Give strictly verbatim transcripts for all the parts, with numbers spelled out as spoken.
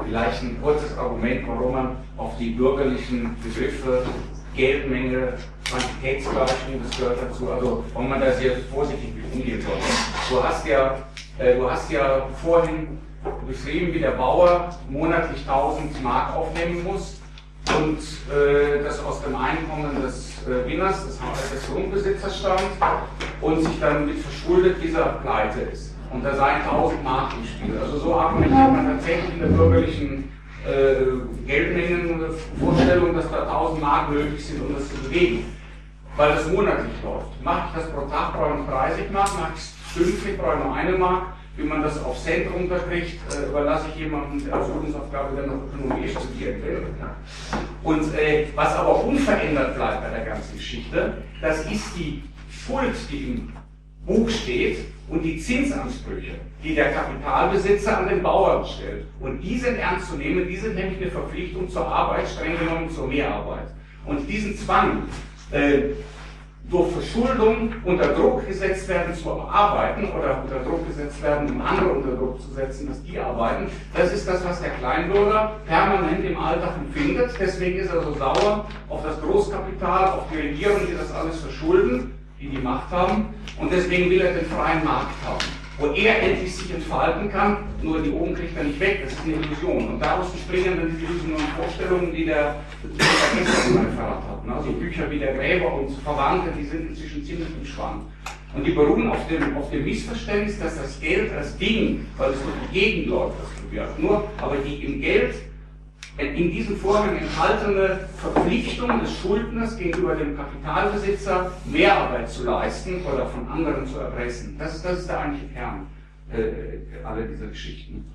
Vielleicht ein kurzes Argument, warum man auf die bürgerlichen Begriffe Geldmenge, Quantitätsgleichung, das gehört dazu, also warum man da sehr vorsichtig mit umgehen sollte. Du hast ja, äh, du hast ja vorhin beschrieben, wie der Bauer monatlich tausend Mark aufnehmen muss und äh, das aus dem Einkommen des äh, Winners, des, des Grundbesitzers stammt und sich dann mit verschuldet dieser pleite ist. Und da seien tausend Mark im Spiel. Also so argumentiert man tatsächlich in der bürgerlichen äh, Geldmengenvorstellung, dass da tausend Mark nötig sind, um das zu bewegen. Weil das monatlich läuft. Mache ich das pro Tag, brauche ich dreißig Mark, mache ich es stündlich, brauche ich nur eine Mark. Wie man das auf Cent runterkriegt, äh, überlasse ich jemandem, der als Übungsaufgabe dann noch Ökonomie studieren will. Und äh, was aber unverändert bleibt bei der ganzen Geschichte, das ist die Schuld, die im Buch steht und die Zinsansprüche, die der Kapitalbesitzer an den Bauern stellt. Und die sind ernst zu nehmen, die sind nämlich eine Verpflichtung zur Arbeit, streng genommen zur Mehrarbeit. Und diesen Zwang, äh, durch Verschuldung unter Druck gesetzt werden zu arbeiten oder unter Druck gesetzt werden, um andere unter Druck zu setzen, dass die arbeiten, das ist das, was der Kleinbürger permanent im Alltag empfindet. Deswegen ist er so sauer auf das Großkapital, auf die Regierung, die das alles verschulden, die die Macht haben, und deswegen will er den freien Markt haben, wo er endlich sich entfalten kann, nur die oben kriegt er nicht weg, das ist eine Illusion. Und daraus entspringen dann diese illusionen Vorstellungen, die der gestern Referat hat. Also Bücher wie der Gräber und Verwandte, die sind inzwischen ziemlich im Schwang. Und die beruhen auf dem, auf dem Missverständnis, dass das Geld als Ding, weil es durch die Gegend läuft, das wird nur, aber die im Geld in diesem Vorgang enthaltene Verpflichtung des Schuldners gegenüber dem Kapitalbesitzer, Mehrarbeit zu leisten oder von anderen zu erpressen. Das ist, das ist der eigentliche Kern äh, aller dieser Geschichten.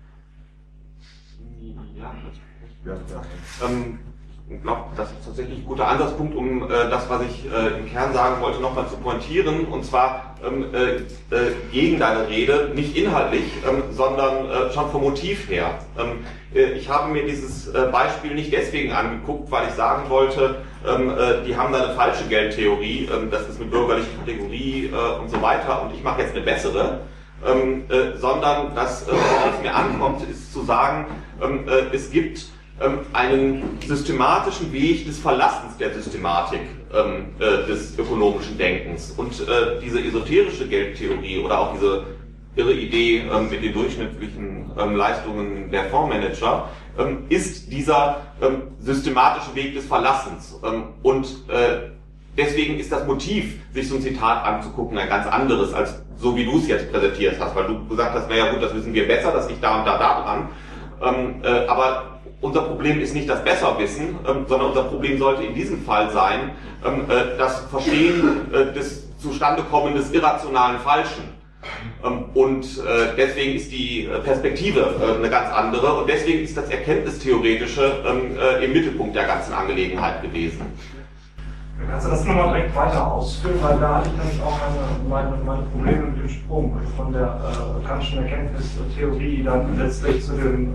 Ja, ja, ja. Ähm, ich glaube, das ist tatsächlich ein guter Ansatzpunkt, um äh, das, was ich äh, im Kern sagen wollte, nochmal zu pointieren, und zwar ähm, äh, äh, gegen deine Rede, nicht inhaltlich, ähm, sondern äh, schon vom Motiv her. Ähm, äh, ich habe mir dieses äh, Beispiel nicht deswegen angeguckt, weil ich sagen wollte, ähm, äh, die haben da eine falsche Geldtheorie, ähm, das ist eine bürgerliche Kategorie äh, und so weiter, und ich mache jetzt eine bessere. Ähm, äh, sondern das, äh, worauf es mir ankommt, ist zu sagen, ähm, äh, es gibt ähm, einen systematischen Weg des Verlassens der Systematik ähm, äh, des ökonomischen Denkens. Und äh, diese esoterische Geldtheorie oder auch diese irre Idee ähm, mit den durchschnittlichen ähm, Leistungen der Fondsmanager ähm, ist dieser ähm, systematische Weg des Verlassens. Ähm, und äh, Deswegen ist das Motiv, sich so ein Zitat anzugucken, ein ganz anderes, als so wie du es jetzt präsentiert hast, weil du gesagt hast, naja gut, das wissen wir besser, das liegt da und da, da dran. Ähm, äh, aber unser Problem ist nicht das Besserwissen, ähm, sondern unser Problem sollte in diesem Fall sein, ähm, äh, das Verstehen äh, des Zustandekommen des irrationalen Falschen. Ähm, und äh, deswegen ist die Perspektive äh, eine ganz andere, und deswegen ist das Erkenntnistheoretische ähm, äh, im Mittelpunkt der ganzen Angelegenheit gewesen. Kannst du das nochmal direkt weiter ausführen, weil da hatte ich nämlich auch meine, meine, meine Probleme mit dem Sprung von der äh, kantischen Erkenntnistheorie dann letztlich zu dem,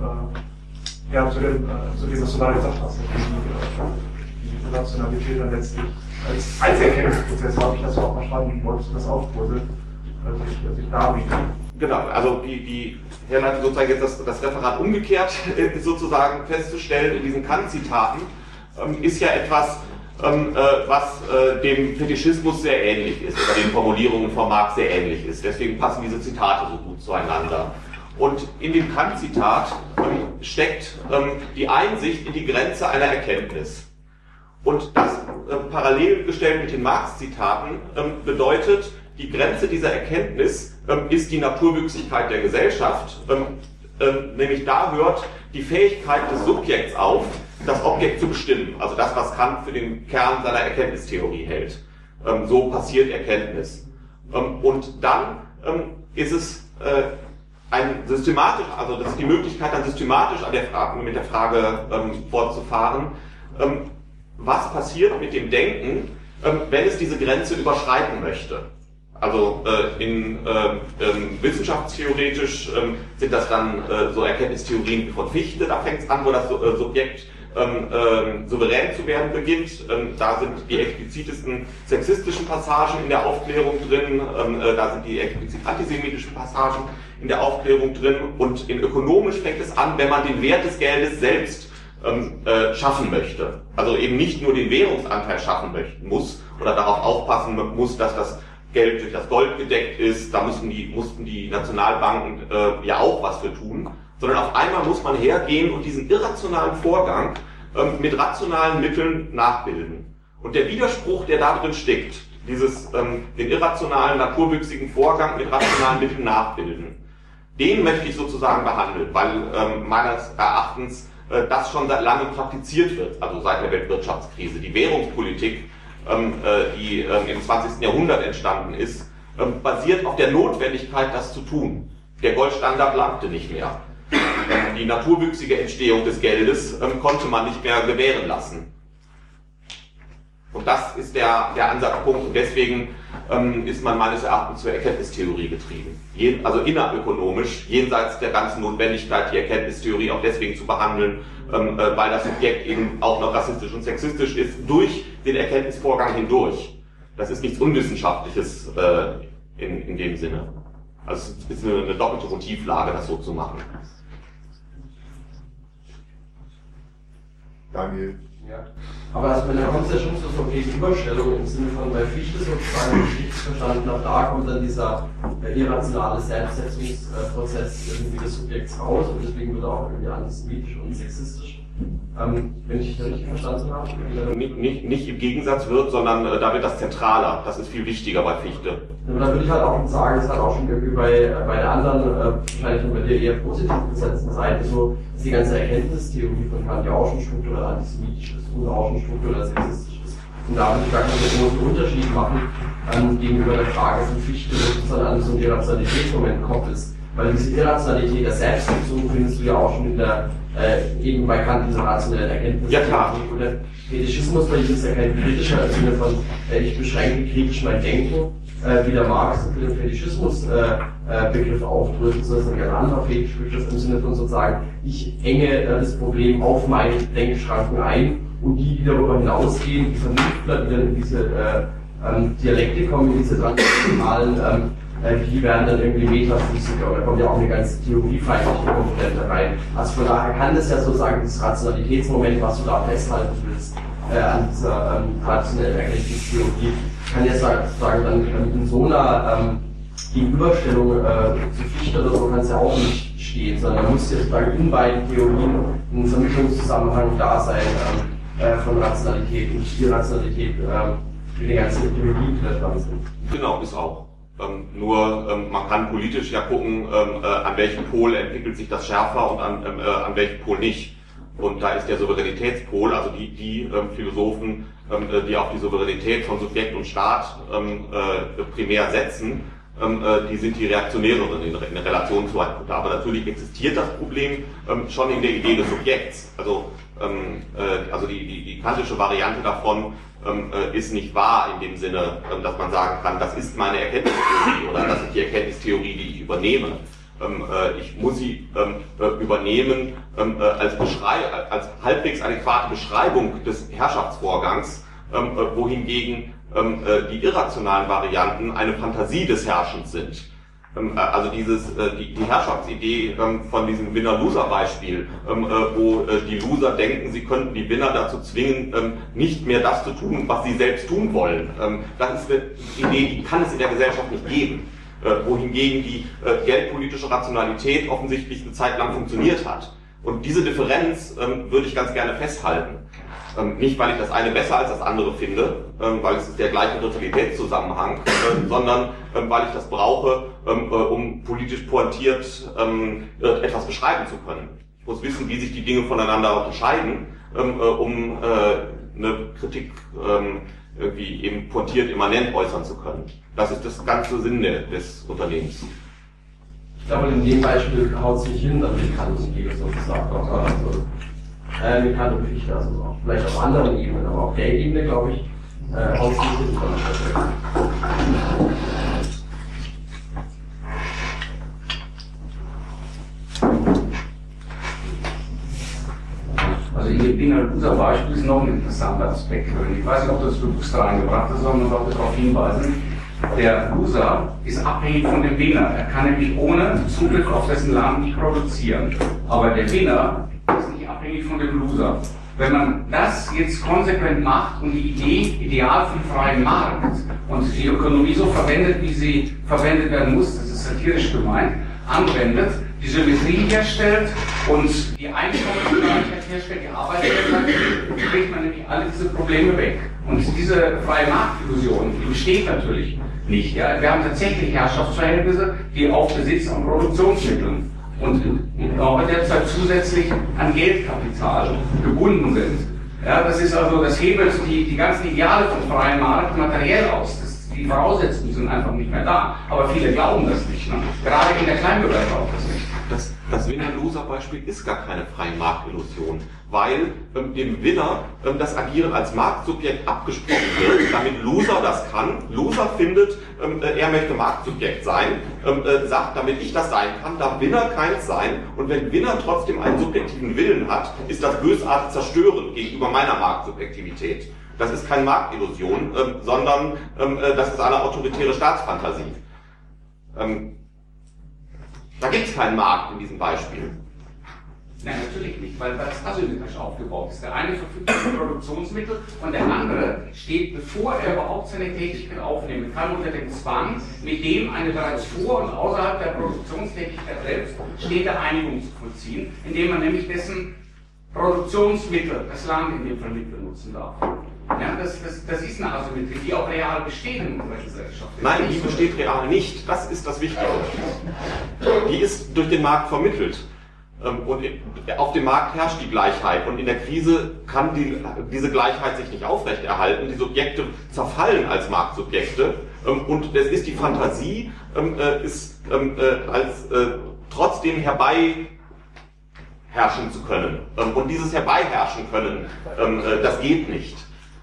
äh, ja, zu dem, äh, zu dem, was du da gesagt hast, die, die, die Rationalität dann letztlich als, als Erkenntnisprozess, habe ich das auch verstanden, wolltest du das aufbröseln, als ich, als ich da bin. Genau, also die, die Herleitung sozusagen jetzt das, das Referat umgekehrt sozusagen festzustellen in diesen Kant-Zitaten, ähm, ist ja etwas, Ähm, äh, was äh, dem Fetischismus sehr ähnlich ist, oder den Formulierungen von Marx sehr ähnlich ist. Deswegen passen diese Zitate so gut zueinander. Und in dem Kant-Zitat ähm, steckt ähm, die Einsicht in die Grenze einer Erkenntnis. Und das äh, parallel gestellt mit den Marx-Zitaten ähm, bedeutet, die Grenze dieser Erkenntnis ähm, ist die Naturwüchsigkeit der Gesellschaft. Ähm, ähm, nämlich da hört die Fähigkeit des Subjekts auf, das Objekt zu bestimmen, also das, was Kant für den Kern seiner Erkenntnistheorie hält. Ähm, so passiert Erkenntnis. Ähm, und dann ähm, ist es äh, ein systematisch, also das ist die Möglichkeit, dann systematisch an der Frage, mit der Frage ähm, fortzufahren, ähm, was passiert mit dem Denken, ähm, wenn es diese Grenze überschreiten möchte. Also äh, in äh, ähm, wissenschaftstheoretisch ähm, sind das dann äh, so Erkenntnistheorien von Fichte, da fängt es an, wo das äh, Subjekt ähm, äh, souverän zu werden beginnt. Ähm, da sind die explizitesten sexistischen Passagen in der Aufklärung drin, ähm, äh, da sind die explizit antisemitischen Passagen in der Aufklärung drin, und in ökonomisch fängt es an, wenn man den Wert des Geldes selbst ähm, äh, schaffen möchte. Also eben nicht nur den Währungsanteil schaffen möchten muss oder darauf aufpassen muss, dass das Geld durch das Gold gedeckt ist, da mussten die, mussten die Nationalbanken äh, ja auch was für tun, sondern auf einmal muss man hergehen und diesen irrationalen Vorgang ähm, mit rationalen Mitteln nachbilden. Und der Widerspruch, der da drin steckt, dieses, ähm, den irrationalen, naturwüchsigen Vorgang mit rationalen Mitteln nachbilden, den möchte ich sozusagen behandeln, weil ähm, meines Erachtens äh, das schon seit langem praktiziert wird, also seit der Weltwirtschaftskrise. Die Währungspolitik, ähm, äh, die ähm, im zwanzigsten Jahrhundert entstanden ist, ähm, basiert auf der Notwendigkeit, das zu tun. Der Goldstandard langte nicht mehr. Ähm, die naturwüchsige Entstehung des Geldes ähm, konnte man nicht mehr gewähren lassen. Und das ist der, der Ansatzpunkt, und deswegen ähm, ist man meines Erachtens zur Erkenntnistheorie getrieben. Je, also innerökonomisch, jenseits der ganzen Notwendigkeit, die Erkenntnistheorie auch deswegen zu behandeln, ähm, äh, weil das Subjekt eben auch noch rassistisch und sexistisch ist, durch den Erkenntnisvorgang hindurch. Das ist nichts Unwissenschaftliches äh, in, in dem Sinne. Also es ist eine, eine doppelte Motivlage, das so zu machen. Daniel. Ja. Aber also, da kommt es ja schon zu so einer Gegenüberstellung im Sinne von, bei Fichte sozusagen, wenn ich richtig verstanden habe, da kommt dann dieser äh, irrationale Selbstsetzungsprozess irgendwie des Subjekts raus, und deswegen wird er auch irgendwie antisemitisch und sexistisch. Ähm, wenn ich das richtig verstanden habe? Nicht, nicht, nicht im Gegensatz wird, sondern äh, da wird das zentraler. Das ist viel wichtiger bei Fichte. Ja, da würde ich halt auch sagen, das hat auch schon irgendwie bei, äh, bei der anderen, äh, wahrscheinlich bei der eher positiv besetzten Seite so, dass die ganze Erkenntnistheorie von Kant ja auch schon strukturell antisemitisch ist und auch schon strukturell sexistisch ist. Und da würde ich gar keinen großen Unterschied machen ähm, gegenüber der Frage von Fichte, sozusagen an so einen Irrationalitätsmoment kommt ist. Weil diese Irrationalität der Selbstnutzung findest du ja auch schon in der, äh, eben bei Kant dieser rationellen Erkenntnis. Ja, klar. Oder Fetischismus bei ihm ist ja kein kritischer im Sinne von, äh, ich beschränke kritisch mein Denken, äh, wie der Marx für den Fetischismus-Begriff äh, äh, aufdrückt, sondern ein anderer Fetischbegriff im Sinne von sozusagen, ich enge äh, das Problem auf meine Denkschranken ein, und die, die darüber hinausgehen, die Vernünftler, die dann in diese äh, ähm, Dialektik kommen, in diese transnationalen, ähm, äh, die werden dann irgendwie Metaphysiker, und da kommt ja auch eine ganze theoriefeindliche Komponente rein. Also von daher kann das ja sozusagen dieses Rationalitätsmoment, was du da festhalten willst, äh, an dieser ähm, traditionellen Erkenntnistheorie, kann ja sozusagen dann in so einer ähm, Gegenüberstellung äh, zu Fichte oder so kann es ja auch nicht stehen, sondern man muss ja sozusagen in beiden Theorien ein Vermischungszusammenhang da sein ähm, äh, von Rationalität und Irrationalität, äh, wie die ganzen Ideologien, die da dran sind. Genau, ist auch. Ähm, nur ähm, man kann politisch ja gucken, ähm, äh, an welchem Pol entwickelt sich das schärfer und an, ähm, äh, an welchem Pol nicht. Und da ist der Souveränitätspol, also die, die ähm, Philosophen, ähm, die auf die Souveränität von Subjekt und Staat ähm, äh, primär setzen, ähm, äh, die sind die Reaktionäreren in, in Relation zueinander. Aber natürlich existiert das Problem ähm, schon in der Idee des Subjekts. Also, ähm, äh, also die, die, die kantische Variante davon ähm, äh, ist nicht wahr in dem Sinne, ähm, dass man sagen kann, das ist meine Erkenntnistheorie oder das ist die Erkenntnistheorie, die ich übernehme. Ähm, äh, ich muss sie ähm, äh, übernehmen ähm, äh, als, Beschrei als halbwegs adäquate Beschreibung des Herrschaftsvorgangs, ähm, äh, wohingegen ähm, äh, die irrationalen Varianten eine Fantasie des Herrschens sind. Ähm, äh, also dieses, äh, die, die Herrschaftsidee ähm, von diesem Winner-Loser-Beispiel, ähm, äh, wo äh, die Loser denken, sie könnten die Winner dazu zwingen, ähm, nicht mehr das zu tun, was sie selbst tun wollen. Ähm, das ist eine Idee, die kann es in der Gesellschaft nicht geben. Äh, wohingegen die äh, geldpolitische Rationalität offensichtlich eine Zeit lang funktioniert hat. Und diese Differenz ähm, würde ich ganz gerne festhalten. Ähm, nicht, weil ich das eine besser als das andere finde, ähm, weil es ist der gleiche Totalitätszusammenhang, äh, sondern ähm, weil ich das brauche, ähm, äh, um politisch pointiert ähm, äh, etwas beschreiben zu können. Ich muss wissen, wie sich die Dinge voneinander unterscheiden, ähm, äh, um äh, eine Kritik ähm, irgendwie eben pointiert immanent äußern zu können. Das ist das ganze Sinn des Unternehmens. Ich glaube, in dem Beispiel haut es nicht hin, dann mit Kant und Hegel sozusagen. Also, äh, mit Kant und Fichte, also auch vielleicht auf anderen Ebenen, aber auf der Ebene, glaube ich, äh, haut es nicht hin. Also in dem Winner-Loser-Beispiel ist noch ein interessanter Aspekt drin. Ich weiß nicht, ob das bewusst reingebracht ist, sondern ich wollte darauf hinweisen. Der Loser ist abhängig von dem Winner. Er kann nämlich ohne Zugriff auf dessen Land nicht produzieren. Aber der Winner ist nicht abhängig von dem Loser. Wenn man das jetzt konsequent macht und die Idee, Ideal vom freien Markt und die Ökonomie so verwendet, wie sie verwendet werden muss, das ist satirisch gemeint, anwendet, die Symmetrie herstellt und die Einkommensgleichheit herstellt, die Arbeitsgleichheit, kriegt man nämlich alle diese Probleme weg. Und diese freie Marktillusion, die besteht natürlich nicht. Ja? Wir haben tatsächlich Herrschaftsverhältnisse, die auf Besitz an Produktionsmitteln und in Europa derzeit zusätzlich an Geldkapital gebunden sind. Ja, das ist also, das hebelt die, die ganzen Ideale vom freien Markt materiell aus. Das, die Voraussetzungen sind einfach nicht mehr da. Aber viele glauben das nicht. Ne? Gerade in der Kleinbürger glaubt das nicht. Das, das Winner-Loser-Beispiel ist gar keine freie Marktillusion, weil ähm, dem Winner ähm, das Agieren als Marktsubjekt abgesprochen wird, damit Loser das kann. Loser findet, ähm, äh, er möchte Marktsubjekt sein, ähm, äh, sagt, damit ich das sein kann, darf Winner keins sein. Und wenn Winner trotzdem einen subjektiven Willen hat, ist das bösartig zerstörend gegenüber meiner Marktsubjektivität. Das ist keine Marktillusion, ähm, sondern ähm, äh, das ist eine autoritäre Staatsfantasie. Ähm, Da gibt es keinen Markt in diesem Beispiel. Nein, natürlich nicht, weil das asymmetrisch aufgebaut ist. Der eine verfügt über Produktionsmittel und der andere steht, bevor er überhaupt seine Tätigkeit aufnimmt, kann unter dem Zwang, mit dem eine bereits vor und außerhalb der Produktionstätigkeit selbst stehende Einigung zu vollziehen, indem man nämlich dessen Produktionsmittel, das Land in dem Fall mit benutzen darf. Ja, das, das, das ist eine Asymmetrie, die auch real besteht in unserer Gesellschaft. Nein, die besteht real nicht. Das ist das Wichtige. Die ist durch den Markt vermittelt. Und auf dem Markt herrscht die Gleichheit. Und in der Krise kann die, diese Gleichheit sich nicht aufrechterhalten. Die Subjekte zerfallen als Marktsubjekte. Und es ist die Fantasie, ist als trotzdem herbei herrschen zu können. Und dieses Herbeiherrschen können, das geht nicht.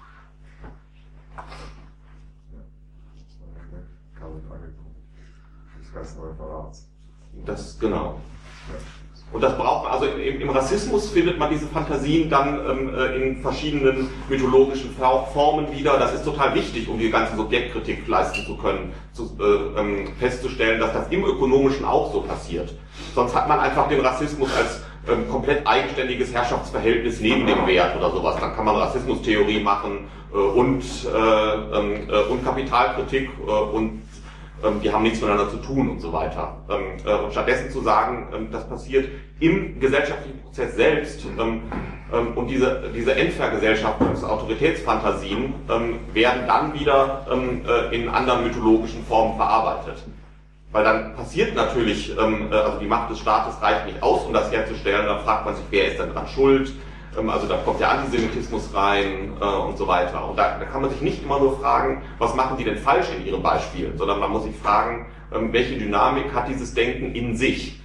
Das, genau. Und das braucht, also im, im Rassismus findet man diese Fantasien dann ähm, in verschiedenen mythologischen Formen wieder. Das ist total wichtig, um die ganze Subjektkritik leisten zu können, zu, äh, ähm, festzustellen, dass das im Ökonomischen auch so passiert. Sonst hat man einfach den Rassismus als ähm, komplett eigenständiges Herrschaftsverhältnis neben dem Wert oder sowas. Dann kann man Rassismustheorie machen äh, und, äh, äh, und Kapitalkritik äh, und die haben nichts miteinander zu tun und so weiter. Und stattdessen zu sagen, das passiert im gesellschaftlichen Prozess selbst und diese, diese Endvergesellschaftungsautoritätsfantasien werden dann wieder in anderen mythologischen Formen verarbeitet. Weil dann passiert natürlich, also die Macht des Staates reicht nicht aus, um das herzustellen, dann fragt man sich, wer ist denn dran schuld? Also da kommt der Antisemitismus rein äh, und so weiter. Und da, da kann man sich nicht immer nur fragen, was machen die denn falsch in ihren Beispielen, sondern man muss sich fragen, ähm, welche Dynamik hat dieses Denken in sich.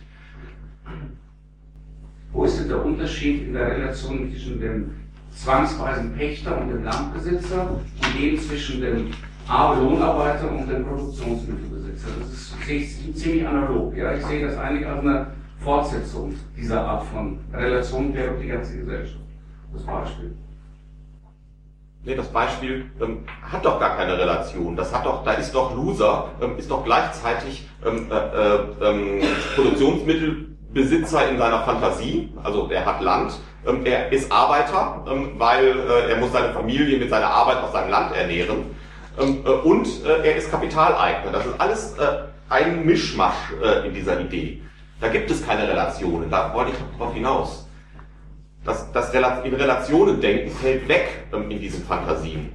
Wo ist denn der Unterschied in der Relation zwischen dem zwangsweisen Pächter und dem Landbesitzer und dem zwischen dem Lohnarbeiter und dem Produktionsmittelbesitzer? Das ist, sehe ich ziemlich analog. Ja? Ich sehe das eigentlich als eine Fortsetzung dieser Art von Relation quer durch die ganze Gesellschaft. Das Beispiel. Nee, das Beispiel ähm, hat doch gar keine Relation. Das hat doch, da ist doch Loser, ähm, ist doch gleichzeitig ähm, äh, ähm, Produktionsmittelbesitzer in seiner Fantasie, also er hat Land, ähm, er ist Arbeiter, ähm, weil äh, er muss seine Familie mit seiner Arbeit aus seinem Land ernähren ähm, äh, und äh, er ist Kapitaleigner. Das ist alles äh, ein Mischmasch äh, in dieser Idee. Da gibt es keine Relationen, da wollte ich drauf hinaus. Das, das in Relationen denken fällt weg ähm, in diesen Fantasien.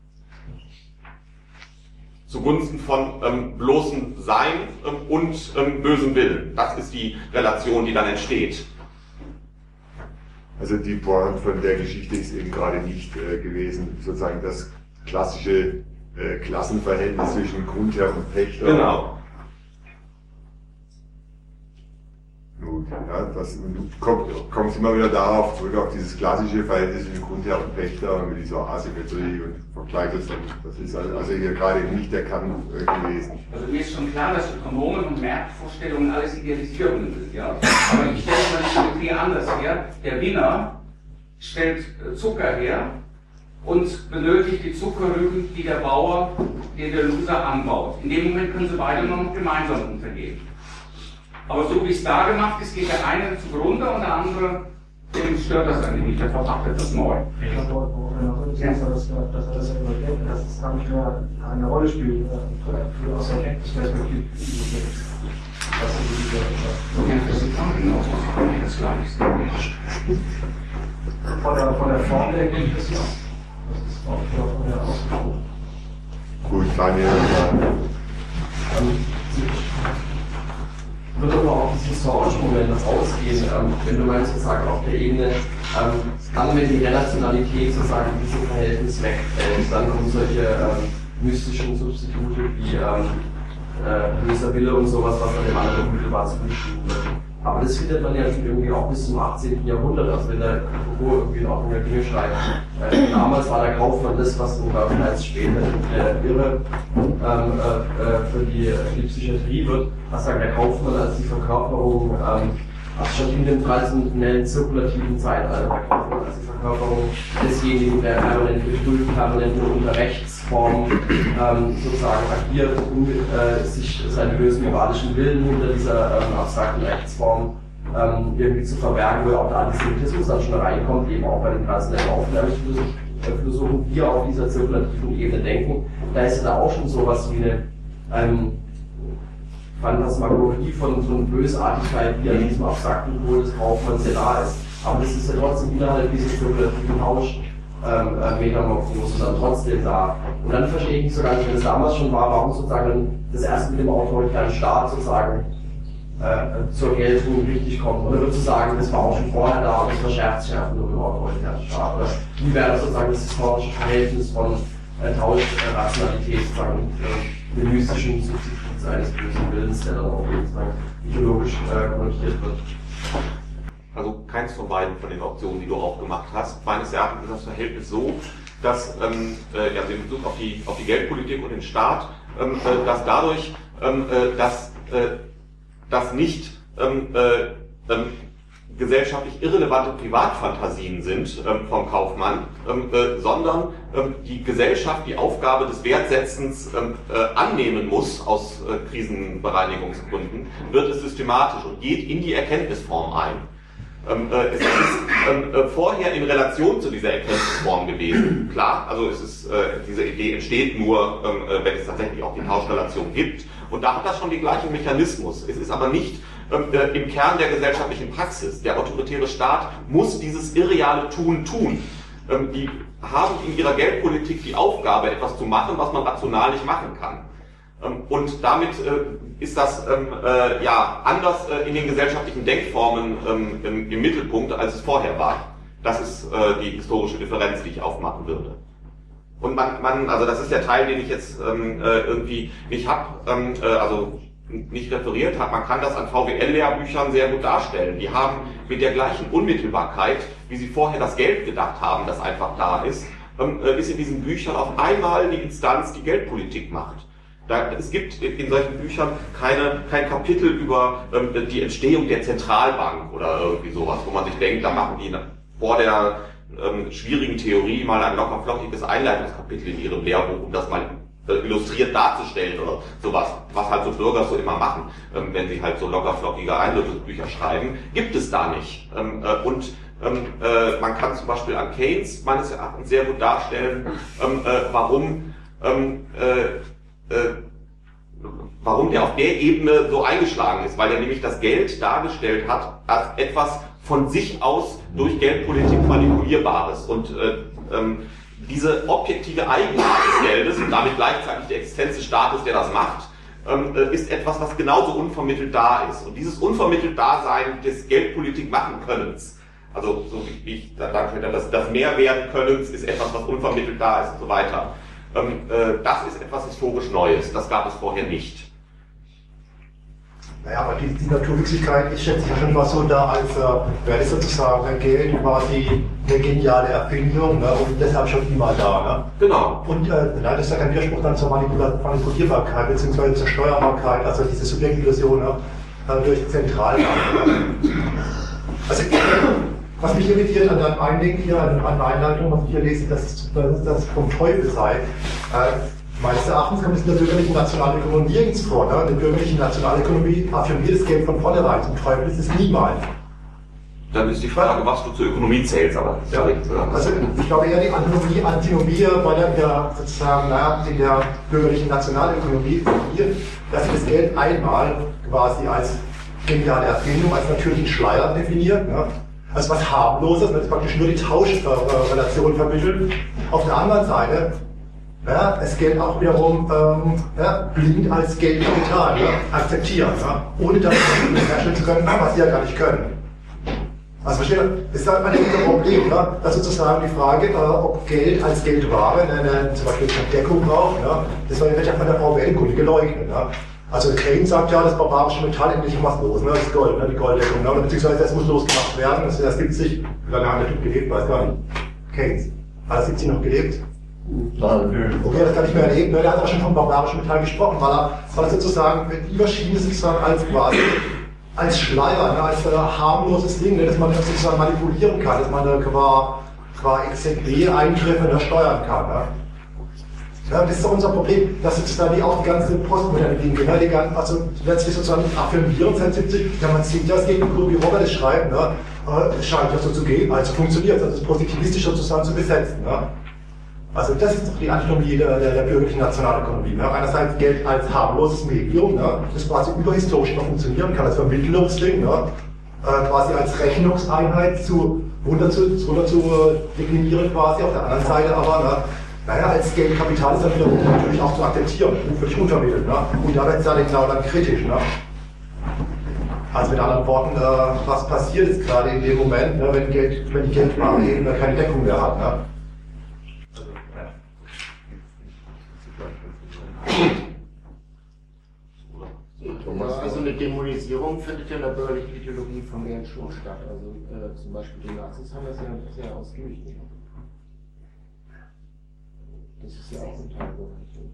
Zugunsten von ähm, bloßem Sein ähm, und ähm, bösem Willen. Das ist die Relation, die dann entsteht. Also die Pointe von der Geschichte ist eben gerade nicht äh, gewesen, sozusagen das klassische äh, Klassenverhältnis zwischen Grundherr und Pächter. Genau. Gut, ja, das kommt, kommt immer wieder darauf zurück, auf dieses klassische Verhältnis zwischen Grundherr und Pächter mit dieser Asymmetrie und vergleicht es dann. Das ist also hier gerade nicht der Kern äh, gewesen. Also mir ist schon klar, dass Ökonomen und Marktvorstellungen alles Idealisierungen sind, ja. Aber ich stelle mir die Symmetrie anders her. Der Winner stellt Zucker her und benötigt die Zuckerrüben, die der Bauer, den der Loser anbaut. In dem Moment können sie beide nur noch gemeinsam untergehen. Aber so wie es da gemacht ist, geht der eine zugrunde und der andere, dem stört das eigentlich nicht, der verpachtet das neu. Ich glaube, worauf ich hinaus will, dass er das ja überdenkt, dass es gar nicht mehr eine Rolle spielt, für aus der Erkenntnisperspektive. Das ist Ja, das ist genau das Gleiche. Von der, von der Form der Erkenntnis, ja. Das ist auch von der Ausdruck. Gut, kleine Frage. Ich würde aber auch das historische Moment rausgehen, ähm, wenn du meinst, sozusagen auf der Ebene, ähm, dann wenn die Relationalität sozusagen in diesem Verhältnis wegfällt, dann kommen solche ähm, mystischen Substitute wie ähm, äh, böser Wille und sowas, was dann dem anderen unmittelbar zugeschrieben wird. Aber das findet man ja irgendwie auch bis zum achtzehnten Jahrhundert, also wenn der Foucault irgendwie in Ordnung der Dinge schreibt. Äh, damals war der Kaufmann das, was dann als später der Irre ähm, äh, für, die, für die Psychiatrie wird, was sagen der Kaufmann als die Verkörperung, ähm, also schon in dem traditionellen zirkulativen Zeitalter, der Kaufmann als die Verkörperung desjenigen, der permanent betrügt, permanent nur unter Rechtsform ähm, sozusagen agiert, um äh, sich seinen bösen moralischen Willen hinter dieser ähm, abstrakten Rechtsform ähm, irgendwie zu verbergen, wo auch der Antisemitismus dann schon reinkommt, eben auch bei den traditionellen Aufklärungsphilosophen, die auf dieser zirkulativen Ebene denken. Da ist ja da auch schon sowas wie eine ähm, Phantasmagorie von so einer Bösartigkeit, die an diesem abstrakten Pol des Kaufmanns ja da ist. Aber das ist ja trotzdem innerhalb dieses zirkulativen Tausch ähm, äh, Metamorphose dann trotzdem da. Und dann verstehe ich nicht so ganz, wenn es damals schon war, warum sozusagen das erste mit dem autoritären Staat sozusagen äh, zur Geltung richtig kommt. Oder würdest du sagen, das war auch schon vorher da und es verschärft sich einfach nur mit dem autoritären Staat? Oder wie wäre das sozusagen das historische Verhältnis von äh, Tauschrationalität sozusagen äh, dem mystischen Substitut eines bösen Willens, der dann auch sozusagen ideologisch äh, konnotiert wird? Also keins von beiden von den Optionen, die du aufgemacht hast. Meines Erachtens ist das Verhältnis so, dass ähm, äh, ja, in Bezug auf die, auf die Geldpolitik und den Staat, ähm, äh, dass dadurch, ähm, äh, dass äh, das nicht ähm, äh, ähm, gesellschaftlich irrelevante Privatfantasien sind ähm, vom Kaufmann, ähm, äh, sondern ähm, die Gesellschaft die Aufgabe des Wertsetzens ähm, äh, annehmen muss aus äh, Krisenbereinigungsgründen, wird es systematisch und geht in die Erkenntnisform ein. Ähm, äh, es ist ähm, äh, vorher in Relation zu dieser Erkenntnisform gewesen. Klar, also es ist, äh, diese Idee entsteht nur, ähm, äh, wenn es tatsächlich auch die Tauschrelation gibt. Und da hat das schon den gleichen Mechanismus. Es ist aber nicht ähm, äh, im Kern der gesellschaftlichen Praxis. Der autoritäre Staat muss dieses irreale Tun tun. Ähm, die haben in ihrer Geldpolitik die Aufgabe, etwas zu machen, was man rational nicht machen kann. Ähm, und damit äh, ist das ähm, äh, ja anders äh, in den gesellschaftlichen Denkformen ähm, im, im Mittelpunkt, als es vorher war. Das ist äh, die historische Differenz, die ich aufmachen würde. Und man, man, also das ist der Teil, den ich jetzt ähm, äh, irgendwie nicht habe, ähm, äh, also nicht referiert habe. Man kann das an V W L-Lehrbüchern sehr gut darstellen. Die haben mit der gleichen Unmittelbarkeit, wie sie vorher das Geld gedacht haben, das einfach da ist, ähm, äh, ist in diesen Büchern auf einmal die Instanz, die Geldpolitik macht. Da, es gibt in solchen Büchern keine, kein Kapitel über ähm, die Entstehung der Zentralbank oder irgendwie sowas, wo man sich denkt, da machen die vor der ähm, schwierigen Theorie mal ein lockerflockiges Einleitungskapitel in ihrem Lehrbuch, um das mal äh, illustriert darzustellen oder sowas, was halt so Bürger so immer machen, ähm, wenn sie halt so lockerflockige Einleitungsbücher schreiben, gibt es da nicht. Ähm, äh, und ähm, äh, man kann zum Beispiel an Keynes meines Erachtens sehr gut darstellen, ähm, äh, warum ähm, äh, Äh, warum der auf der Ebene so eingeschlagen ist, weil er nämlich das Geld dargestellt hat als etwas von sich aus durch Geldpolitik manipulierbares und äh, ähm, diese objektive Eigenart des Geldes und damit gleichzeitig die Existenz des Staates, der das macht, ähm, äh, ist etwas, was genauso unvermittelt da ist. Und dieses unvermittelt Dasein des Geldpolitik machen Könnens, also so wie ich da danke, das, das Mehrwerden-Könnens ist etwas, was unvermittelt da ist und so weiter. Ähm, äh, das ist etwas historisch Neues, das gab es vorher nicht. Naja, aber die, die Naturwüchsigkeit ist schätze ich ja schon mal so da, als äh, wäre das sozusagen Geld quasi eine geniale Erfindung, ne, und deshalb schon immer da. Ne? Genau. Und äh, nein, das ist ja kein Widerspruch dann zur Manipula- Manipulierbarkeit bzw. zur Steuerbarkeit, also diese Subjektillusion, ne, durch Zentralbanken. Also Was mich irritiert an deinem Einlegen hier, an der Einleitung, was ich hier lese, dass das, das vom Teufel sei. Äh, meines Erachtens kommt es in der bürgerlichen Nationalökonomie nirgends vor. Ne? In der bürgerlichen Nationalökonomie affirmiert das Geld von vornherein. Zum Teufel ist es niemals. Dann ist die Frage, was du zur Ökonomie zählst, aber ja. Also ich glaube eher die Antinomie, Antinomie bei der, der sozusagen naja, in der bürgerlichen Nationalökonomie, dass sie das Geld einmal quasi als geniale Erfindung, als natürlichen Schleier definiert, ne? Also was harmloses, das praktisch nur die Tauschrelation vermittelt. Auf der anderen Seite ja, das Geld auch wiederum ähm, ja, blind als Geldkapital ja, akzeptieren, ja, ohne das herstellen zu können, was sie ja gar nicht können. Also versteht ihr, das ist halt ein Problem, ne? Dass sozusagen die Frage, äh, ob Geld als Geldware eine, eine, zum Beispiel eine Deckung braucht, ne? Das wird ja von der V W L im Grunde geleugnet. Ne? Also Keynes sagt ja, das barbarische Metall endlich was los, ne? Das ist Gold, ne? Die Golddeckung, ne? Beziehungsweise das muss losgemacht werden, das ist erst siebzig, wie lange hat der Typ gelebt, weiß gar nicht. Keynes. Hat er siebzig noch gelebt? Nein. Okay, das kann ich mehr erleben, ne? Der hat aber schon vom barbarischen Metall gesprochen, weil er, weil er sozusagen mit Überschiene sozusagen als quasi als Schleier, ne, als äh, harmloses Ding, ne, dass man das sozusagen manipulieren kann, dass man äh, qua, qua Exequer-Eingriffe ne, steuern kann. Ne. Ja, das ist doch unser Problem, dass sozusagen die auch die ganze postmoderne Linke, ne, die ganze, also letztlich sozusagen affirmieren seit siebzig, ja man sieht das gegen wie Robert es schreibt, ne, äh, es scheint ja so zu gehen, also funktioniert, also es positivistisch sozusagen zu besetzen. Ne. Also das ist doch die Antinomie der, der, der bürgerlichen Nationalökonomie. Ne? Einerseits Geld als harmloses Medium, ne? Das quasi überhistorisch noch funktionieren kann, als Vermittlungsding, ne? äh, quasi als Rechnungseinheit zu runter zu, runter zu äh, deklinieren quasi, auf der anderen Seite aber, ne? Naja, als Geldkapital ist dann wiederum natürlich auch zu akzeptieren, völlig unvermittelt. Ne? Und da wird es dann genau dann kritisch. Ne? Also mit anderen Worten, äh, was passiert jetzt gerade in dem Moment, ne? wenn, Geld, wenn die Geldware eben keine Deckung mehr hat. Ne? Ja, also eine Dämonisierung findet ja in der bürgerlichen Ideologie von Geld schon statt. Also äh, zum Beispiel die Nazis haben das ja sehr ausgiebig gemacht. Das ist ja auch ein Teil der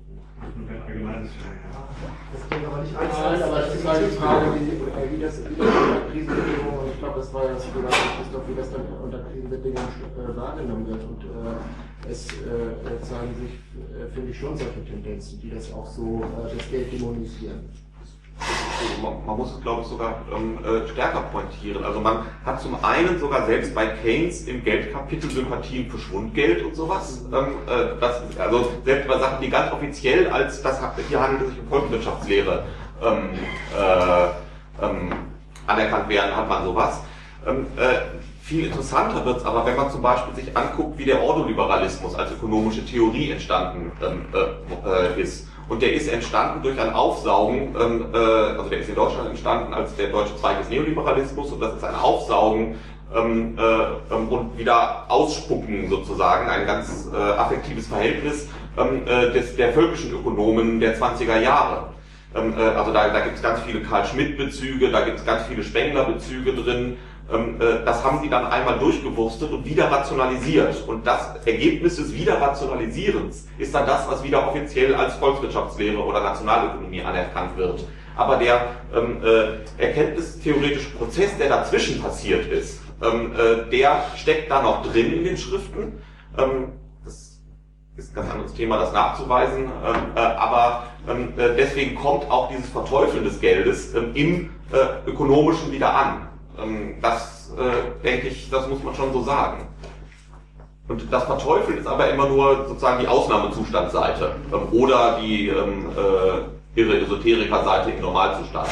Das klingt aber nicht als. Nein, aber das ist halt die Frage, wie, wie das wie das unter Krisenbedingungen, und ich glaube, das war ja das Thema von Christoph, wie das dann unter Krisenbedingungen äh, wahrgenommen wird. Und äh, es äh, zeigen sich, äh, finde ich, schon solche Tendenzen, die das auch so äh, das Geld dämonisieren. Man, man muss es, glaube ich, sogar ähm, äh, stärker pointieren. Also man hat zum einen sogar selbst bei Keynes im Geldkapitel Sympathien für Schwundgeld und sowas. Ähm, äh, das ist, also selbst bei Sachen, die ganz offiziell als das hier handelt es sich um Volkswirtschaftslehre ähm, äh, ähm, anerkannt werden, hat man sowas. Ähm, äh, viel interessanter wird es aber, wenn man zum Beispiel sich anguckt, wie der Ordoliberalismus als ökonomische Theorie entstanden ähm, äh, ist. Und der ist entstanden durch ein Aufsaugen, ähm, äh, also der ist in Deutschland entstanden als der deutsche Zweig des Neoliberalismus, und das ist ein Aufsaugen ähm, äh, und wieder Ausspucken sozusagen, ein ganz äh, affektives Verhältnis ähm, äh, des, der völkischen Ökonomen der zwanziger Jahre. Ähm, äh, also da, da gibt es ganz viele Karl-Schmidt-Bezüge, da gibt es ganz viele Spengler-Bezüge drin. Das haben sie dann einmal durchgewurstet und wieder rationalisiert. Und das Ergebnis des Wiederrationalisierens ist dann das, was wieder offiziell als Volkswirtschaftslehre oder Nationalökonomie anerkannt wird. Aber der ähm, äh, erkenntnistheoretische Prozess, der dazwischen passiert ist, ähm, äh, der steckt da noch drin in den Schriften. Ähm, das ist ein ganz anderes Thema, das nachzuweisen. Ähm, äh, aber ähm, äh, deswegen kommt auch dieses Verteufeln des Geldes ähm, im äh, Ökonomischen wieder an. Das, äh, denke ich, das muss man schon so sagen. Und das Verteufeln ist aber immer nur sozusagen die Ausnahmezustandsseite ähm, oder die ähm, äh, irre Esoterikerseite im Normalzustand.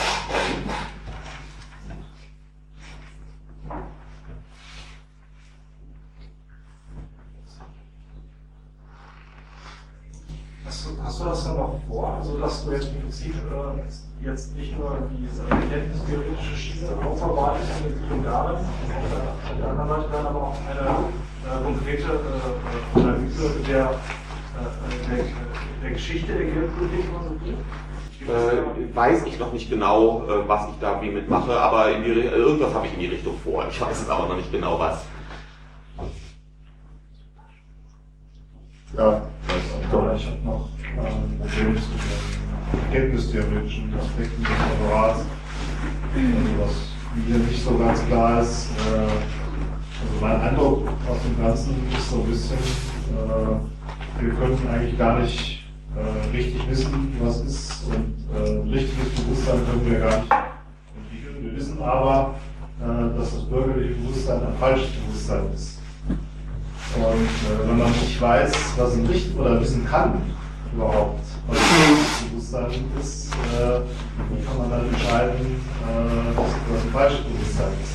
Hast du, hast du das dann noch vor? Also, dass du jetzt im Prinzip äh, jetzt nicht nur diese erkenntnistheoretische Schiene aufarbeitest in Richtung darin, auf der anderen Seite dann aber auch eine äh, konkrete äh, Analyse der, äh, der, der Geschichte der Geldpolitik und so äh, weiß ich noch nicht genau, äh, was ich da wie mitmache, aber in die, äh, irgendwas habe ich in die Richtung vor. Ich weiß es aber noch nicht genau was. Ja, das ich habe noch ähm, Probleme zu den erkenntnistheoretischen Aspekten des Apparats, also was mir nicht so ganz klar ist, äh, Also mein Eindruck aus dem Ganzen ist so ein bisschen, äh, wir könnten eigentlich gar nicht äh, richtig wissen, was ist, und äh, richtiges Bewusstsein können wir gar nicht entwickeln. Wir wissen aber, äh, dass das bürgerliche Bewusstsein ein falsches Bewusstsein ist. Und äh, wenn man nicht weiß, was ein richtig oder wissen kann überhaupt, was ein Bewusstsein ist, äh, wie kann man dann entscheiden, äh, was, was ein falsches Bewusstsein ist.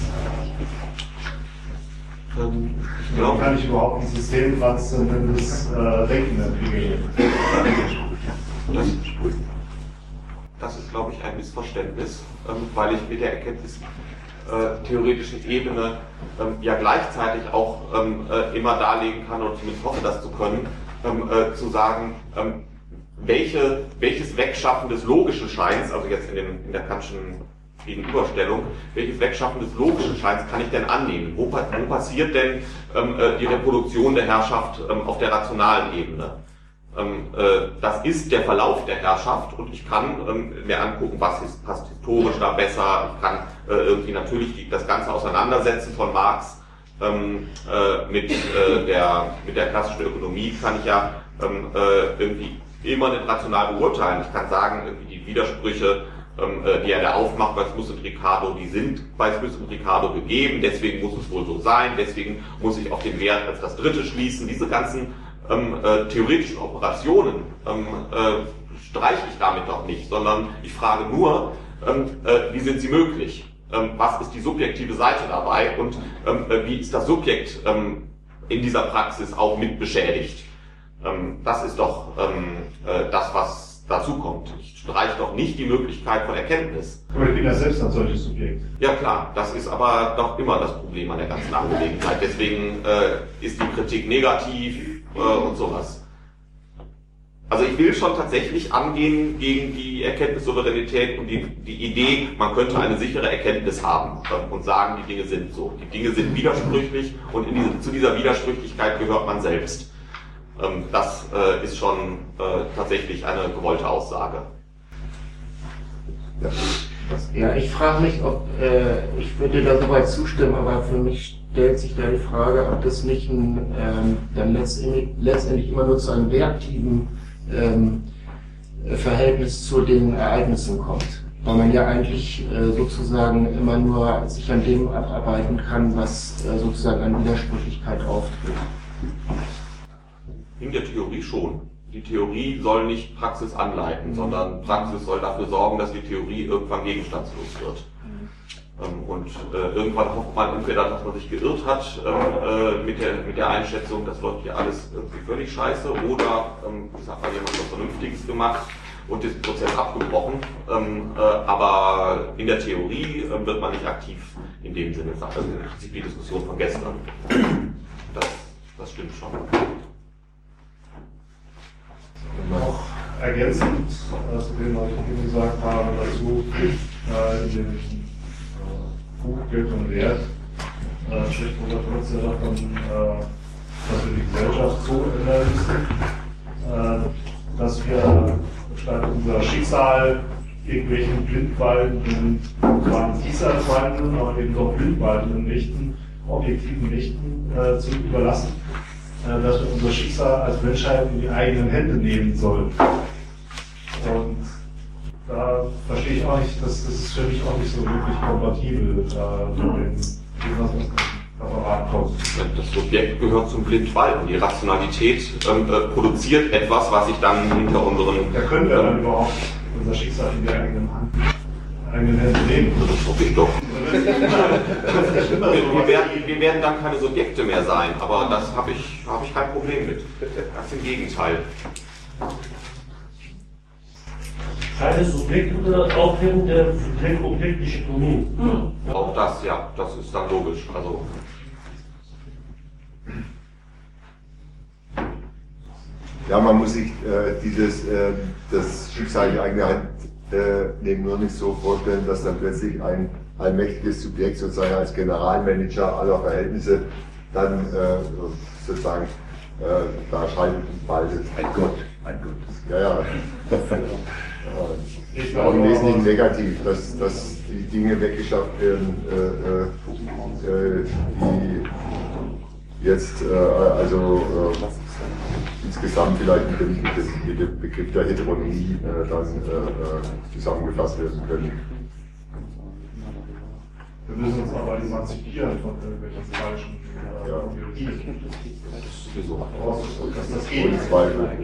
Ähm, ich Wie glaube, kann ich überhaupt ein systemtranszendendes äh, Denken entwickeln? Das, das ist, glaube ich, ein Missverständnis, ähm, weil ich mit der Erkenntnis äh, theoretischen Ebene ähm, ja gleichzeitig auch ähm, äh, immer darlegen kann, oder zumindest hoffe, das zu können, ähm, äh, zu sagen, ähm, welche, welches Wegschaffen des logischen Scheins, also jetzt in, den, in der Kantschen Gegenüberstellung, welches Wegschaffen des logischen Scheins kann ich denn annehmen? Wo, wo passiert denn ähm, äh, die Reproduktion der Herrschaft ähm, auf der rationalen Ebene? Ähm, äh, das ist der Verlauf der Herrschaft, und ich kann ähm, mir angucken, was ist, passt historisch da besser. Ich kann äh, irgendwie natürlich die, das Ganze auseinandersetzen von Marx ähm, äh, mit, äh, der, mit der klassischen Ökonomie, kann ich ja ähm, äh, irgendwie immer nicht rational beurteilen. Ich kann sagen, irgendwie die Widersprüche, ähm, äh, die er da aufmacht bei Smith und Ricardo, die sind bei Smith und Ricardo gegeben, deswegen muss es wohl so sein, deswegen muss ich auf den Wert als das Dritte schließen. Diese ganzen ähm, äh, theoretischen Operationen ähm, äh, streiche ich damit doch nicht, sondern ich frage nur, ähm, äh, wie sind sie möglich? Ähm, was ist die subjektive Seite dabei, und ähm, äh, wie ist das Subjekt ähm, in dieser Praxis auch mit beschädigt? Ähm, das ist doch ähm, äh, das, was dazu kommt. Ich streiche doch nicht die Möglichkeit von Erkenntnis. Aber ich bin ja selbst ein solches Subjekt. Ja klar, das ist aber doch immer das Problem an der ganzen Angelegenheit. Deswegen äh, ist die Kritik negativ äh, und sowas. Also ich will schon tatsächlich angehen gegen die Erkenntnissouveränität und die, die Idee, man könnte eine sichere Erkenntnis haben äh, und sagen, die Dinge sind so. Die Dinge sind widersprüchlich, und in diese, zu dieser Widersprüchlichkeit gehört man selbst. Ähm, das äh, ist schon äh, tatsächlich eine gewollte Aussage. Ja. Ja, ich frage mich, ob, äh, ich würde da soweit zustimmen, aber für mich stellt sich da die Frage, ob das nicht ein, ähm, dann letztendlich, letztendlich immer nur zu einem reaktiven ähm, Verhältnis zu den Ereignissen kommt. Weil man ja eigentlich äh, sozusagen immer nur sich an dem abarbeiten kann, was äh, sozusagen an Widersprüchlichkeit auftritt. In der Theorie schon. Die Theorie soll nicht Praxis anleiten, sondern Praxis soll dafür sorgen, dass die Theorie irgendwann gegenstandslos wird. Ähm, und äh, irgendwann hofft man entweder, dass man sich geirrt hat ähm, äh, mit, der, mit der Einschätzung, das läuft hier alles irgendwie völlig scheiße, oder ähm, es hat mal jemand was Vernünftiges gemacht und diesen Prozess abgebrochen. Ähm, äh, aber in der Theorie äh, wird man nicht aktiv in dem Sinne. Also im Prinzip die Diskussion von gestern. Das, das stimmt schon. Noch ergänzend äh, zu dem, was ich eben gesagt habe, dazu äh, in dem äh, Buch Geld und Wert äh, spricht Robert Kurz ja davon, äh, dass wir die Gesellschaft so ändern müssen, äh, dass wir statt unser Schicksal irgendwelchen blindwaldenden, zwar nicht diesseitswaldenden, aber eben doch blindwaldenden Lichten, objektiven Lichten äh, zu überlassen, dass wir unser Schicksal als Menschheit in die eigenen Hände nehmen sollen. Und da verstehe ich auch nicht, das, das ist für mich auch nicht so wirklich kompatibel mit dem, was aus dem Apparat kommt. Das Subjekt gehört zum Blindwalden. Die Rationalität ähm, äh, produziert etwas, was sich dann hinter unseren... Da können wir dann überhaupt unser Schicksal in die eigenen Hand. eigenen Händen nehmen. Das hoffe ich doch. wir, wir, werden, wir werden dann keine Subjekte mehr sein, aber das habe ich, hab ich kein Problem mit. Ganz im Gegenteil. Keine Subjekte oder Aufhebung der objektivischen Ökonomie. Hm. Auch das, ja, das ist dann logisch. Also ja, man muss sich äh, dieses äh, das Schicksal in die eigene Hand äh, nehmen nur nicht so vorstellen, dass dann plötzlich ein allmächtiges Subjekt sozusagen als Generalmanager aller Verhältnisse dann äh, sozusagen äh, da schaltet und waltet. Ein Gott, ein Gott. Ja, ja. auch im Wesentlichen negativ, dass, dass die Dinge weggeschafft werden, äh, äh, die jetzt äh, also äh, insgesamt vielleicht mit dem, mit dem, mit dem Begriff der Heteronomie äh, dann äh, zusammengefasst werden können. Wir müssen uns aber emanzipieren von irgendwelchen falschen Ja. Ideologien. Das ist sowieso. Dass das geht. Ohne Zweifel. Eine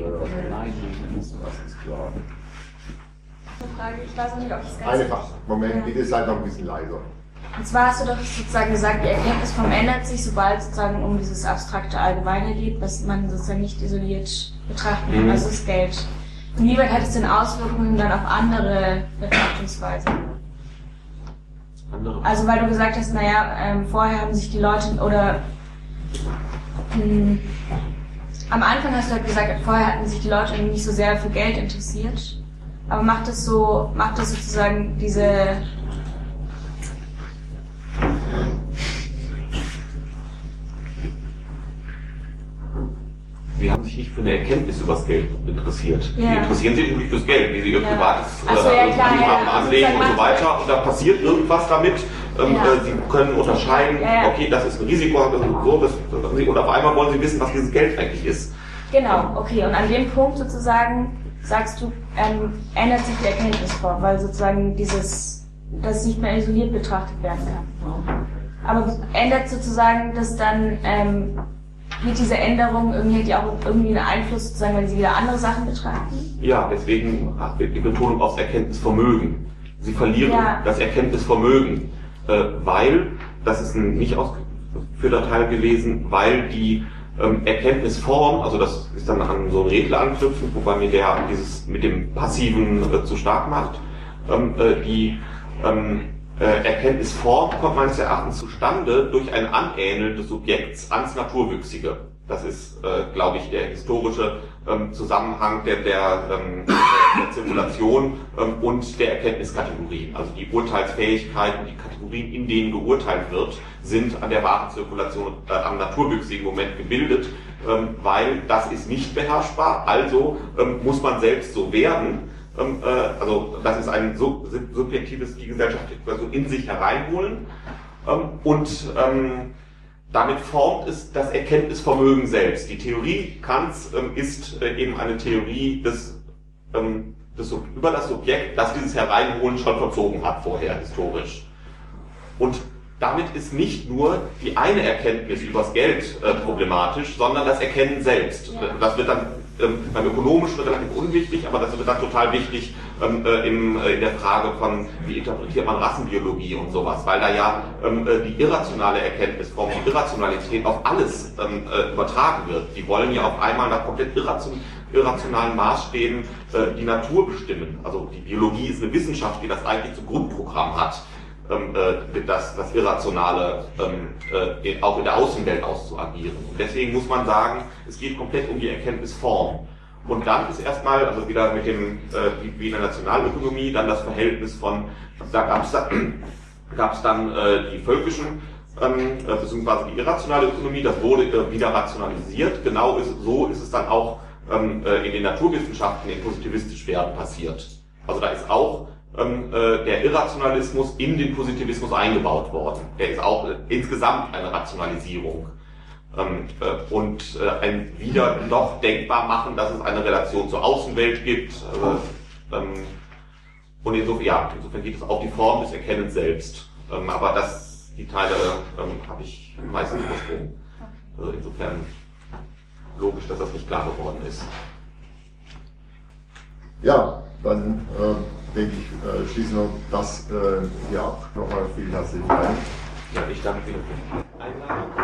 Frage, ich weiß nicht, ob ich es ganz Eine Frage. Moment, bitte seid noch ein bisschen leiser. Und zwar hast du doch sozusagen gesagt, die Erkenntnisform ändert sich, sobald es sozusagen um dieses abstrakte Allgemeine geht, was man sozusagen nicht isoliert betrachten kann, Mhm. also das Geld. Inwieweit hat es denn Auswirkungen dann auf andere Betrachtungsweisen? Andere. Also weil du gesagt hast, naja, ähm, vorher haben sich die Leute, oder mh, am Anfang hast du halt gesagt, vorher hatten sich die Leute irgendwie nicht so sehr für Geld interessiert, aber macht das so, macht das sozusagen diese Sie haben sich nicht für eine Erkenntnis über das Geld interessiert. Ja. Die interessieren sich irgendwie fürs Geld, wie sie ihr Ja. privates Ach so, ja, klar, Anlagen ja. anlegen Also und so man- weiter. Und da passiert irgendwas damit. Ähm, Ja. äh, sie können unterscheiden, Ja, ja. okay, das ist ein Risiko, das ist so, das, das, und auf einmal wollen sie wissen, was dieses Geld eigentlich ist. Genau, okay. Und an dem Punkt sozusagen sagst du, ähm, ändert sich die Erkenntnisform, weil sozusagen dieses, das nicht mehr isoliert betrachtet werden kann. Aber ändert sozusagen das dann, ähm, mit dieser Änderung irgendwie hat die auch irgendwie einen Einfluss sozusagen, wenn sie wieder andere Sachen betrachten? Ja, deswegen die Betonung aufs Erkenntnisvermögen. Sie verlieren Ja. das Erkenntnisvermögen, äh, weil, das ist ein nicht ausgeführter Teil gewesen, weil die ähm, Erkenntnisform, also das ist dann an so einen Regler anknüpfen, wobei mir der dieses mit dem Passiven äh, zu stark macht, ähm, äh, die ähm, äh, Erkenntnisform kommt meines Erachtens zustande durch ein Anähneln des Subjekts ans Naturwüchsige. Das ist, äh, glaube ich, der historische ähm, Zusammenhang der, der, ähm, der Zirkulation ähm, und der Erkenntniskategorien. Also die Urteilsfähigkeiten, die Kategorien, in denen geurteilt wird, sind an der Warenzirkulation äh, am naturwüchsigen Moment gebildet, ähm, weil das ist nicht beherrschbar, also ähm, muss man selbst so werden. Ähm, äh, also das ist ein sub subjektives, die Gesellschaft also in sich hereinholen ähm, und ähm, damit formt es das Erkenntnisvermögen selbst. Die Theorie Kants ähm, ist äh, eben eine Theorie des, ähm, des, über das Subjekt, das dieses Hereinholen schon verzogen hat vorher, historisch. Und damit ist nicht nur die eine Erkenntnis übers Geld äh, problematisch, sondern das Erkennen selbst. Ja. Das wird dann ähm, beim Ökonomischen relativ unwichtig, aber das wird dann total wichtig ähm, äh, im, äh, in der Frage von, wie interpretiert man Rassenbiologie und sowas, weil da ja ähm, äh, die irrationale Erkenntnisform, die Irrationalität auf alles ähm, äh, übertragen wird. Die wollen ja auf einmal nach komplett irration irrationalen Maßstäben äh, die Natur bestimmen. Also die Biologie ist eine Wissenschaft, die das eigentlich zum Grundprogramm hat. Ähm, äh, das, das Irrationale ähm, äh, auch in der Außenwelt auszuagieren. Und deswegen muss man sagen, es geht komplett um die Erkenntnisform. Und dann ist erstmal, also wieder mit dem, äh, wie, wie in der Nationalökonomie, dann das Verhältnis von, da gab es dann, gab's dann äh, die völkischen, ähm, äh, beziehungsweise die irrationale Ökonomie, das wurde äh, wieder rationalisiert. Genau ist, so ist es dann auch ähm, äh, in den Naturwissenschaften, im positivistisch werden passiert. Also da ist auch Ähm, äh, der Irrationalismus in den Positivismus eingebaut worden. Der ist auch äh, insgesamt eine Rationalisierung. Ähm, äh, und äh, ein wieder doch denkbar machen, dass es eine Relation zur Außenwelt gibt. Äh, ähm, und insofern, ja, insofern geht es auf die Form des Erkennens selbst. Ähm, aber das, die Teile ähm, habe ich meistens übersprungen. Also insofern logisch, dass das nicht klar geworden ist. Ja, dann äh, denke ich, äh, schließen wir das äh, hier ab. Nochmal vielen herzlichen Dank. Ja, ich danke Ihnen für die Einladung.